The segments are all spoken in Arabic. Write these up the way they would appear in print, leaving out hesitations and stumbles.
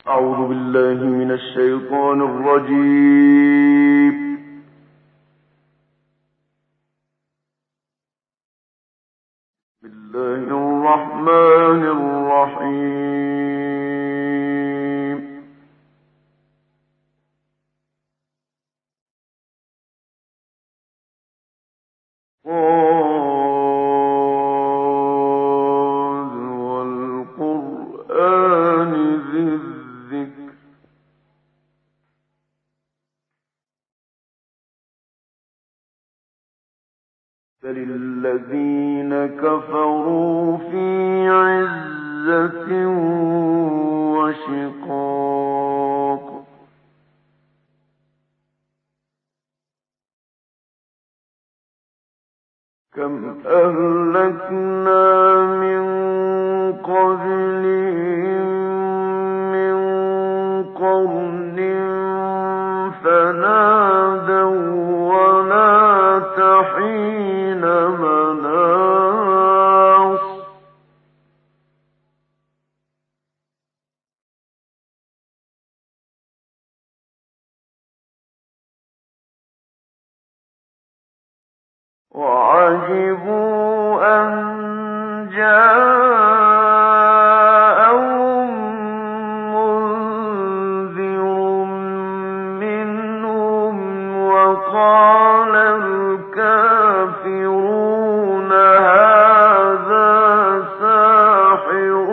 أعوذ بالله من الشيطان الرجيم. بسم الله الرحمن الرحيم. والقرآن ذي الذكر. بل الذين كفروا في عزة وشقاق. كم أهلكنا من قبلهم من قرن فنادوا ونات حين مناص. وعجبوا أن جاءهم منذر منهم وقال الكافرون هذا ساحر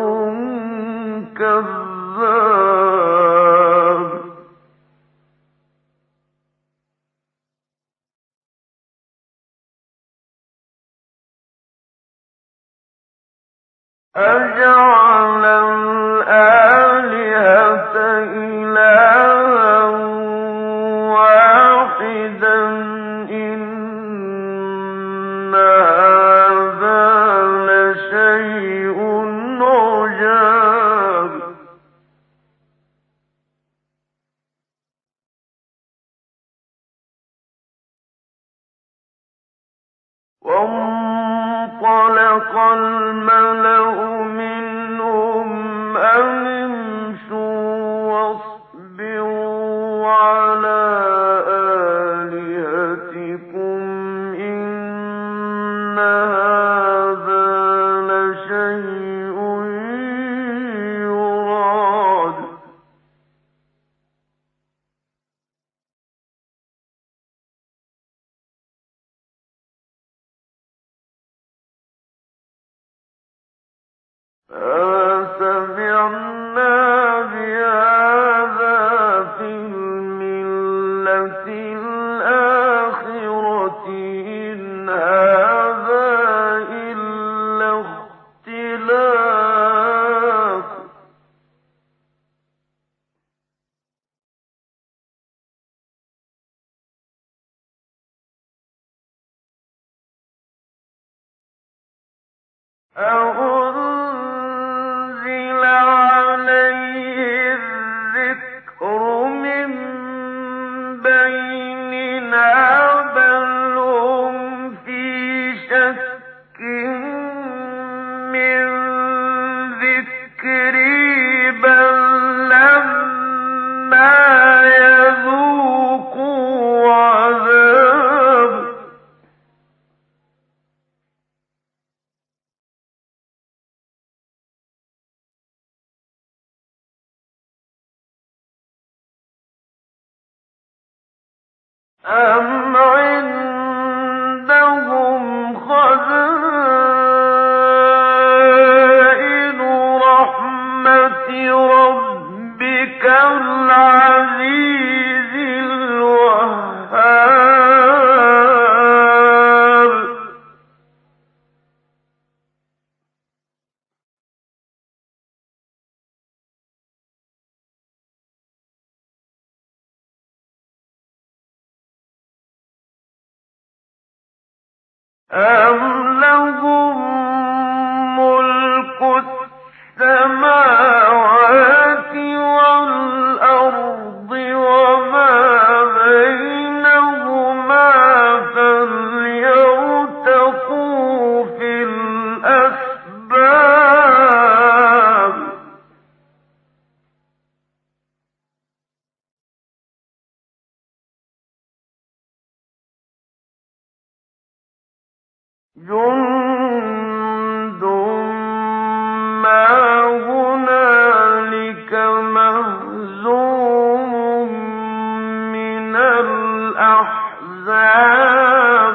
كذاب. أجعل الآلهة إلها واحدا إن هذا لشيء عجاب. وانطلق الملأ منهم أن امشوا واصبروا على آلهتكم إن هذا لشيء يراد. سمعنا بهذا في الملة الآخرة إن هذا إلا اختلاق. أنزل عليه الذكر من بيننا بل هم في شك من ذكري بل لما يذوقوا عذاب. أم عندهم خزائن رحمة ربك العزيز الوهاب. أم لهم ملك السماوات والأرض وما بينهما فليرتقوا في الأسباب. جند ما هنالك مهزوم من الأحزاب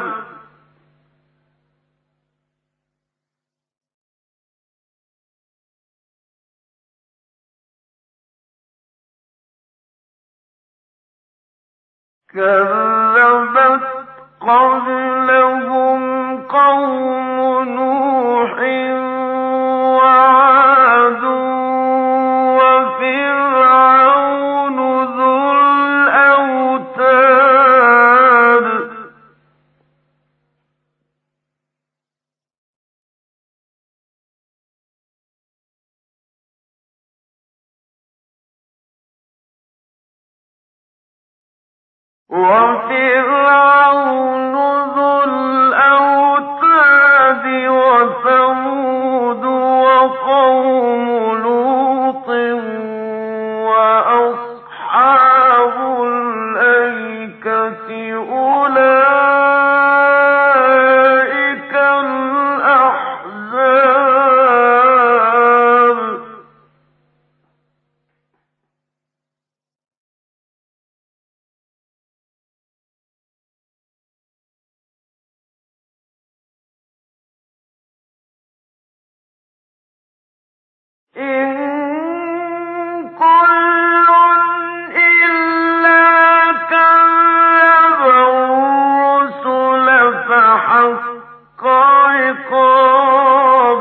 كذبت قبلهم قوم نوح وعاد وفرعون ذو الأوتاد وفرعون ذو الأوتاد وثمود وقوم لوط وأصحاب الأيكة أولئك الأحزاب إن كل إلا كذب الرسل فحق عقاب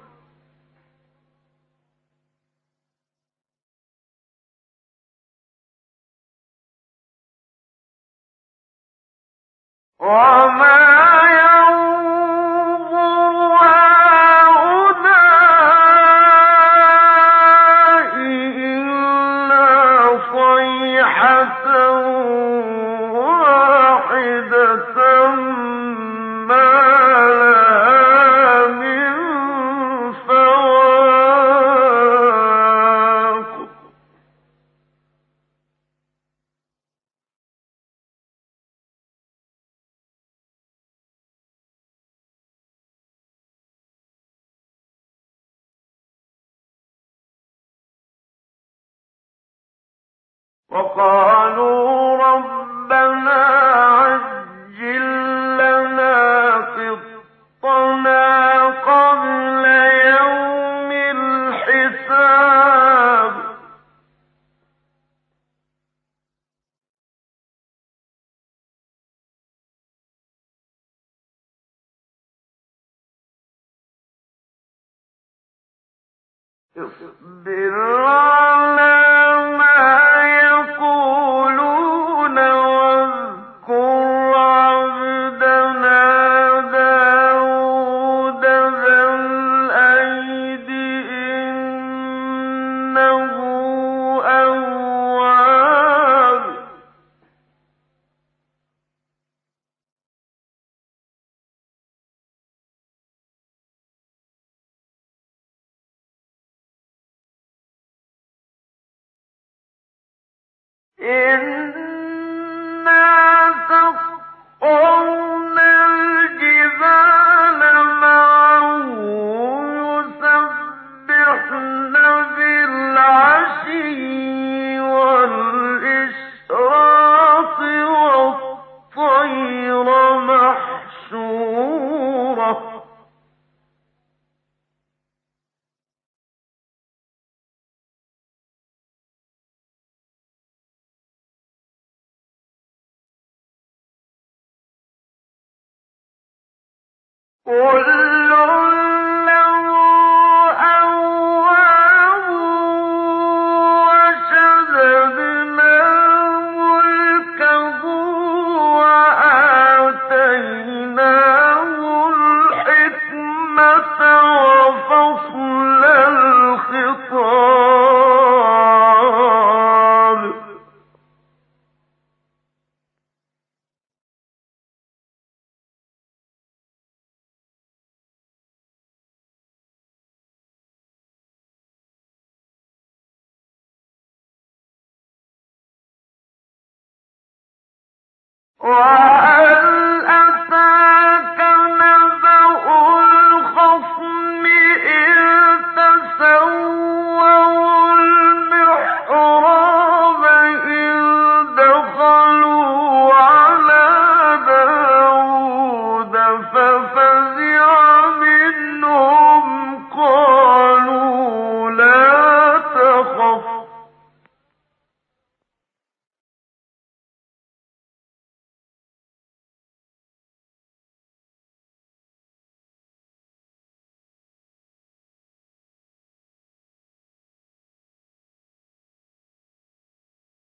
وما ينظر هؤلاء إلا صيحة واحدة ما لها من فواق وقالوا ربنا عجل لنا قطنا قبل يوم الحساب اصبر على ما يقولون واذكر عبدنا داود ذا الأيد إنه أواب إنا سخرنا الجبال معه يسبحن بالعشي والإشراق والطير محشورة كل له أواب وشددنا ملكه وآتيناه الحكمة وفصل الخطاب وهل أتاك نبأ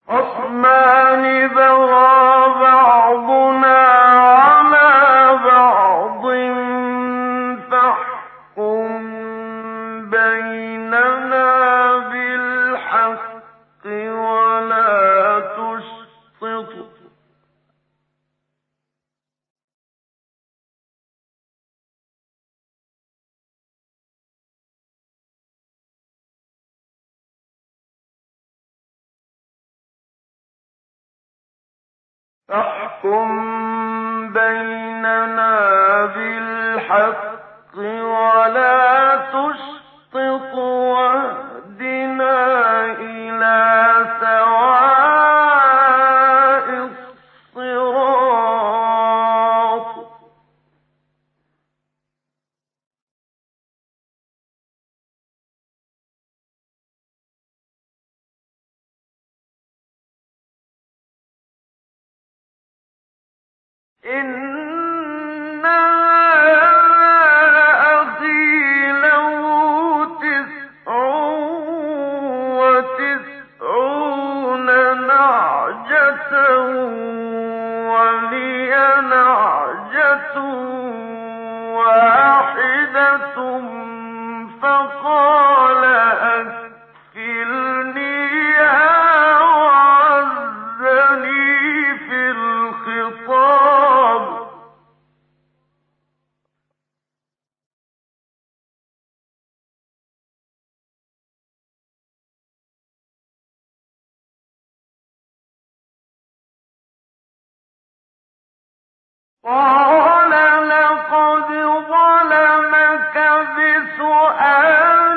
خصمان بغى بعضنا على بعض فاحكم بيننا بالحق ولا تشطط فاحكم بيننا بالحق ولا تشطط واهدنا إلى سواء الصراط إن أخي له 99 نعجة ولي نعجة واحدة فقال أكفلنيها وعزني في الخطاب قال لقد ظلمك بسؤال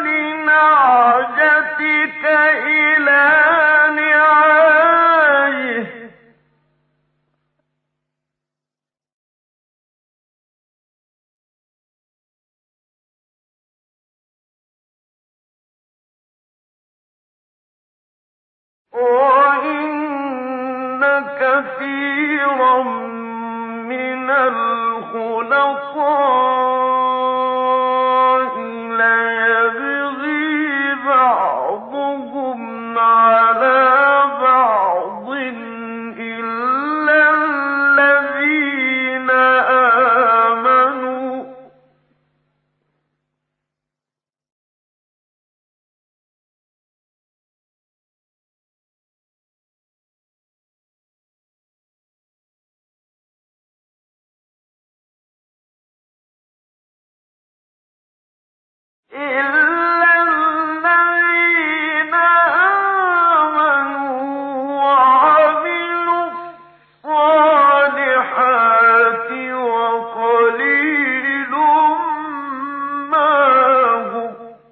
نعجتك إلى نعاجه وإن كثيرا من الخلطاء ليبغي بعضهم على بعض إلا الذين آمنوا وعملوا الصالحات وقليل ما هم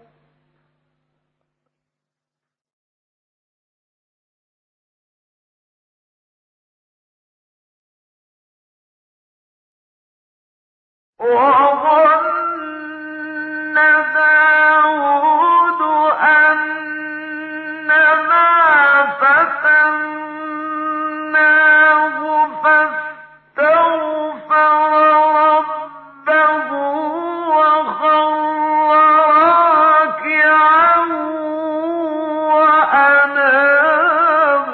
وظن داود أنما فتناه فاستغفر ربه وخر راكعا وأناب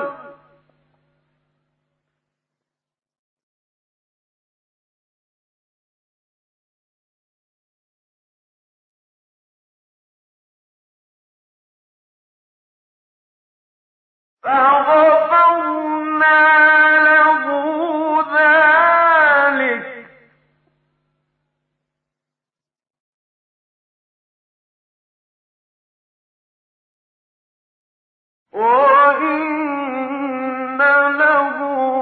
فغفرنا له ذلك وإن له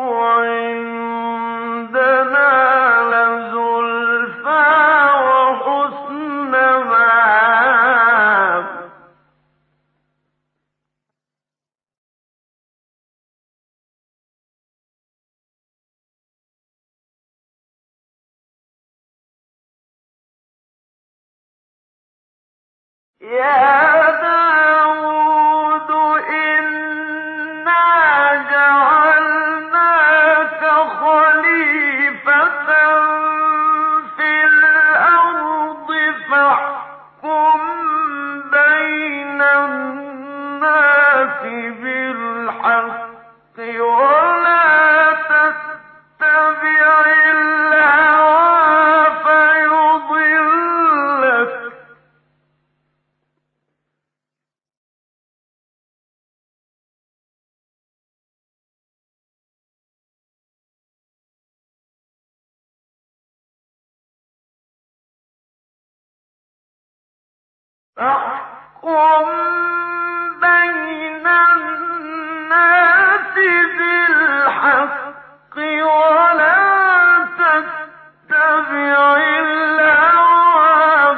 عندنا لزلفى وحسن مآب يا داود إنا جعلناك خليفة في الأرض فاحكم بين الناس بالحق فاحكم بين الناس بالحق ولا تتبع الهوى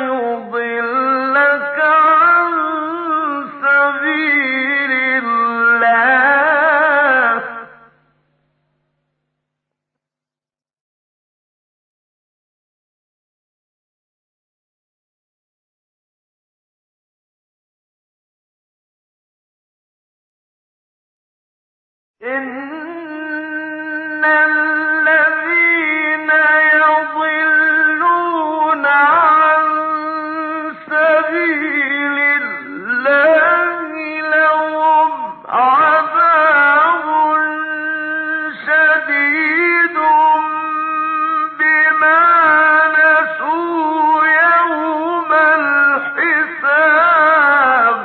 فيضلك عن سبيل الله. إن الذين يضلون عن سبيل الله لهم عذاب شديد بما نسوا يوم الحساب.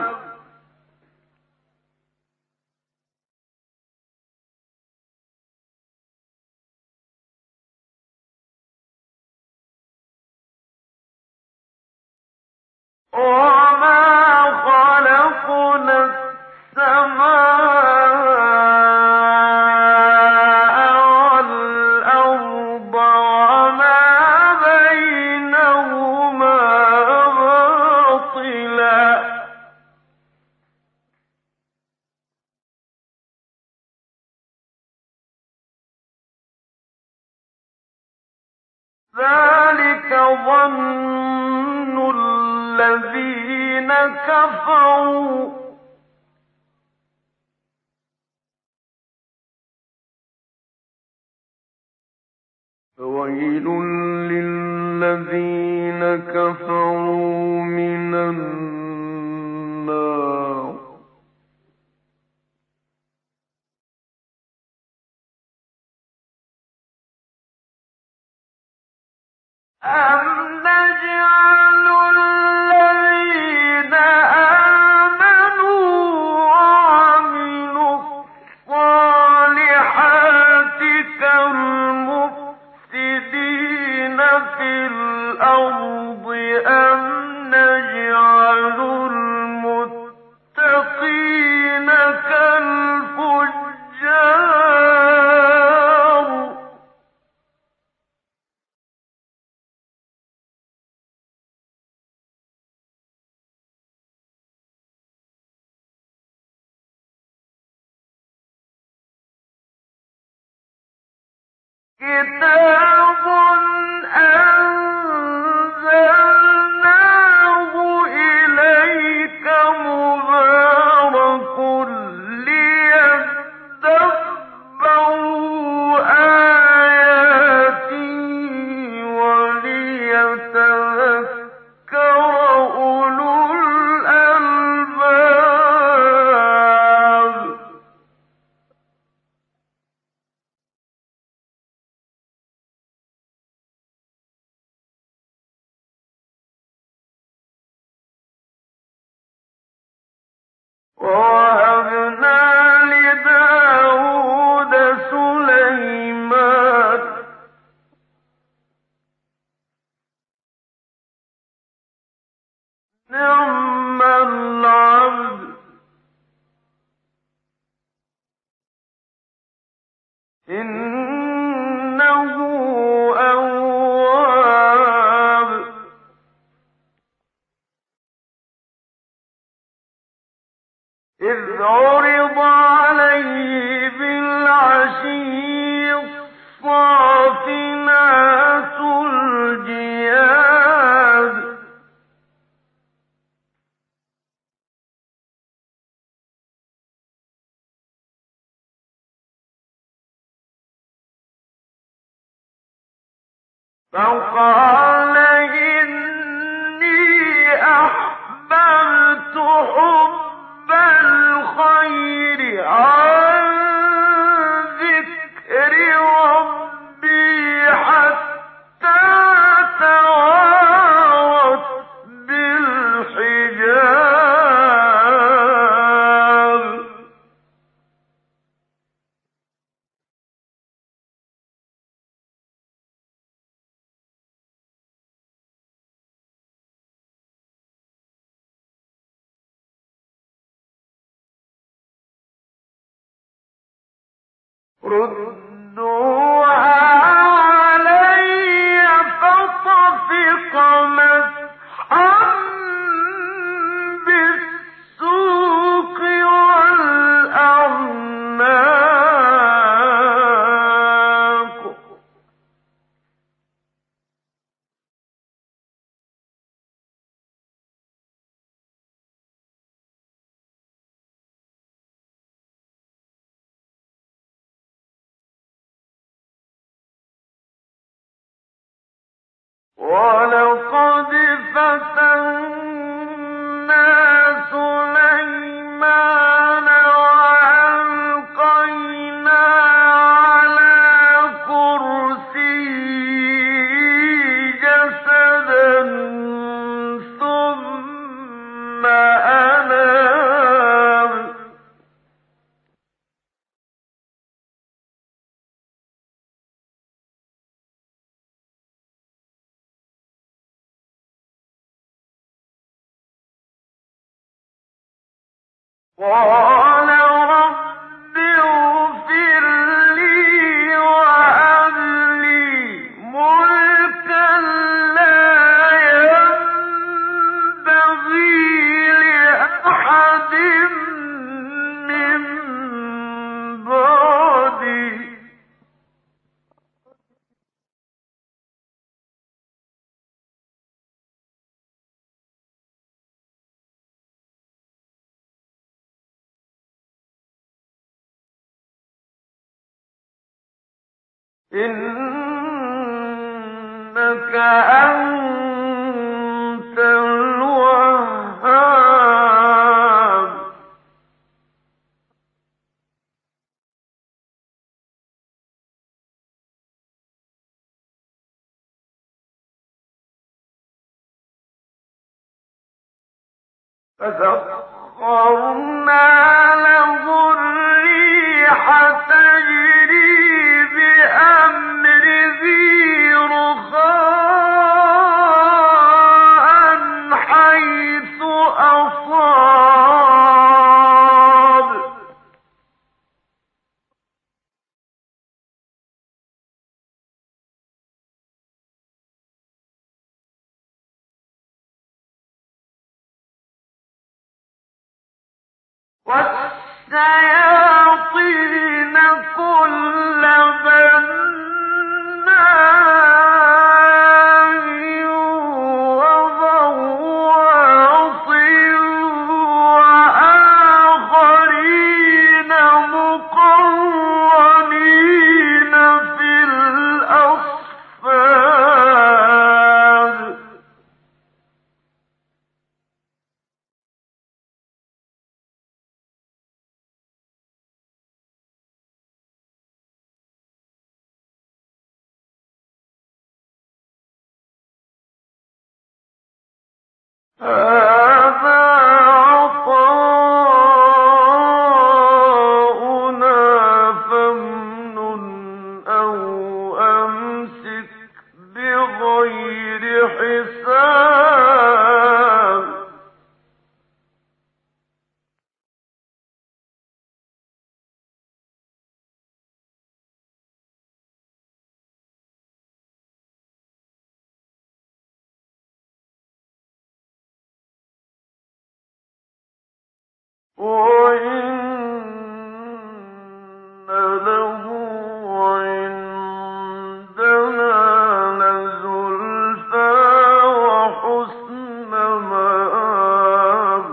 وما خلقنا السماء والأرض وما بينهما باطلا ذلك ظن الذين كفروا فويل للذين كفروا من النار. أم نجعل الذين آمنوا وعملوا الصالحات كالمفسدين في الأرض أم نجعل المتقين كالفجار. كتاب أنزلناه إليك مبارك ليدبروا آياته وليتذكر أولو الألباب. ووهبنا لداود سليمان نعم العبد إنه أواب. إذ عرض عليه بالعشي الصافنات الجياد فقال إني أحببت حب الخير عن ذكر ربي حتى توارت بالحجاب. ردوها علي فطفق مسحا بالسوق والأعناق ولقد فتنا سليمان وألقينا على كرسيه جسدا ثم أناب قال رب اغفر لي وهب لي ملكا لا ينبغي لأحد من بعدي إنك أنت الوهاب فسخرنا له الريح تجري بأمره رخاء حيث أصاب والشياطين كل بناء وغواص وآخرين مقرنين في الأصفاد هذا عطاؤنا فامنن أو أمسك بغير حساب وإن له عندنا لزلفى وحسن مآب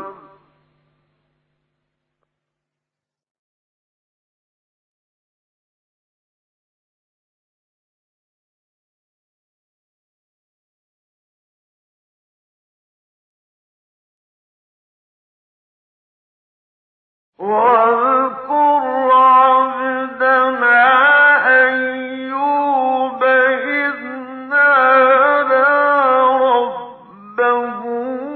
واذكر عبدنا أيوب إذ نادى ربه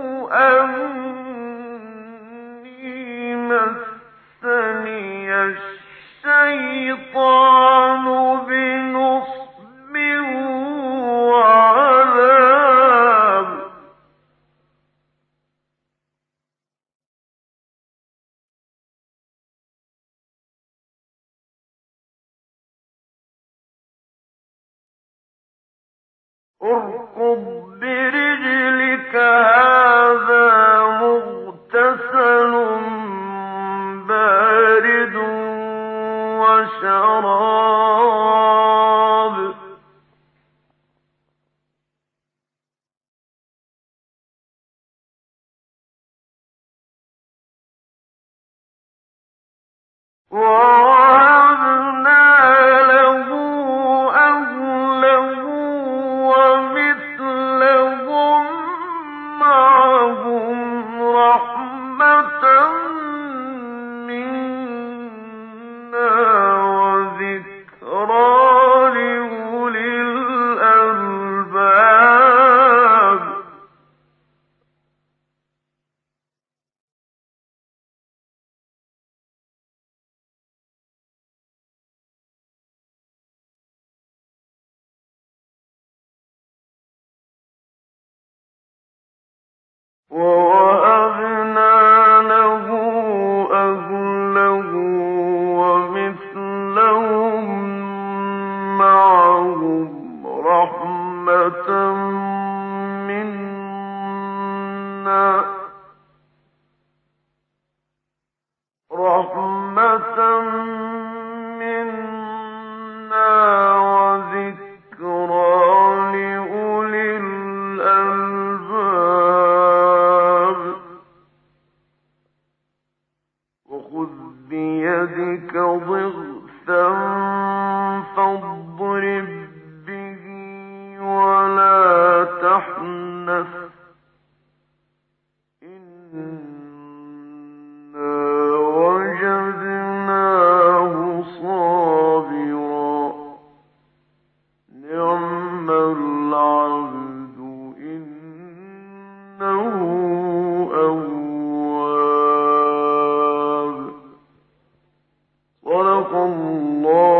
أني مسني الشيطان بنصب وعذاب اركض برجلك هذا مغتسل بارد وشراب ووهبنا له أهله ومثلهم معهم رحمة منا وذكرى لأولي الألباب ووهبنا له أهله ومثلهم معهم رحمة منا وذكرى لأولي الألباب وخذ بيدك ضغثا فاضرب به ولا تحنث إنا وجدناه صابرا نعم العبد إنه أواب صدق الله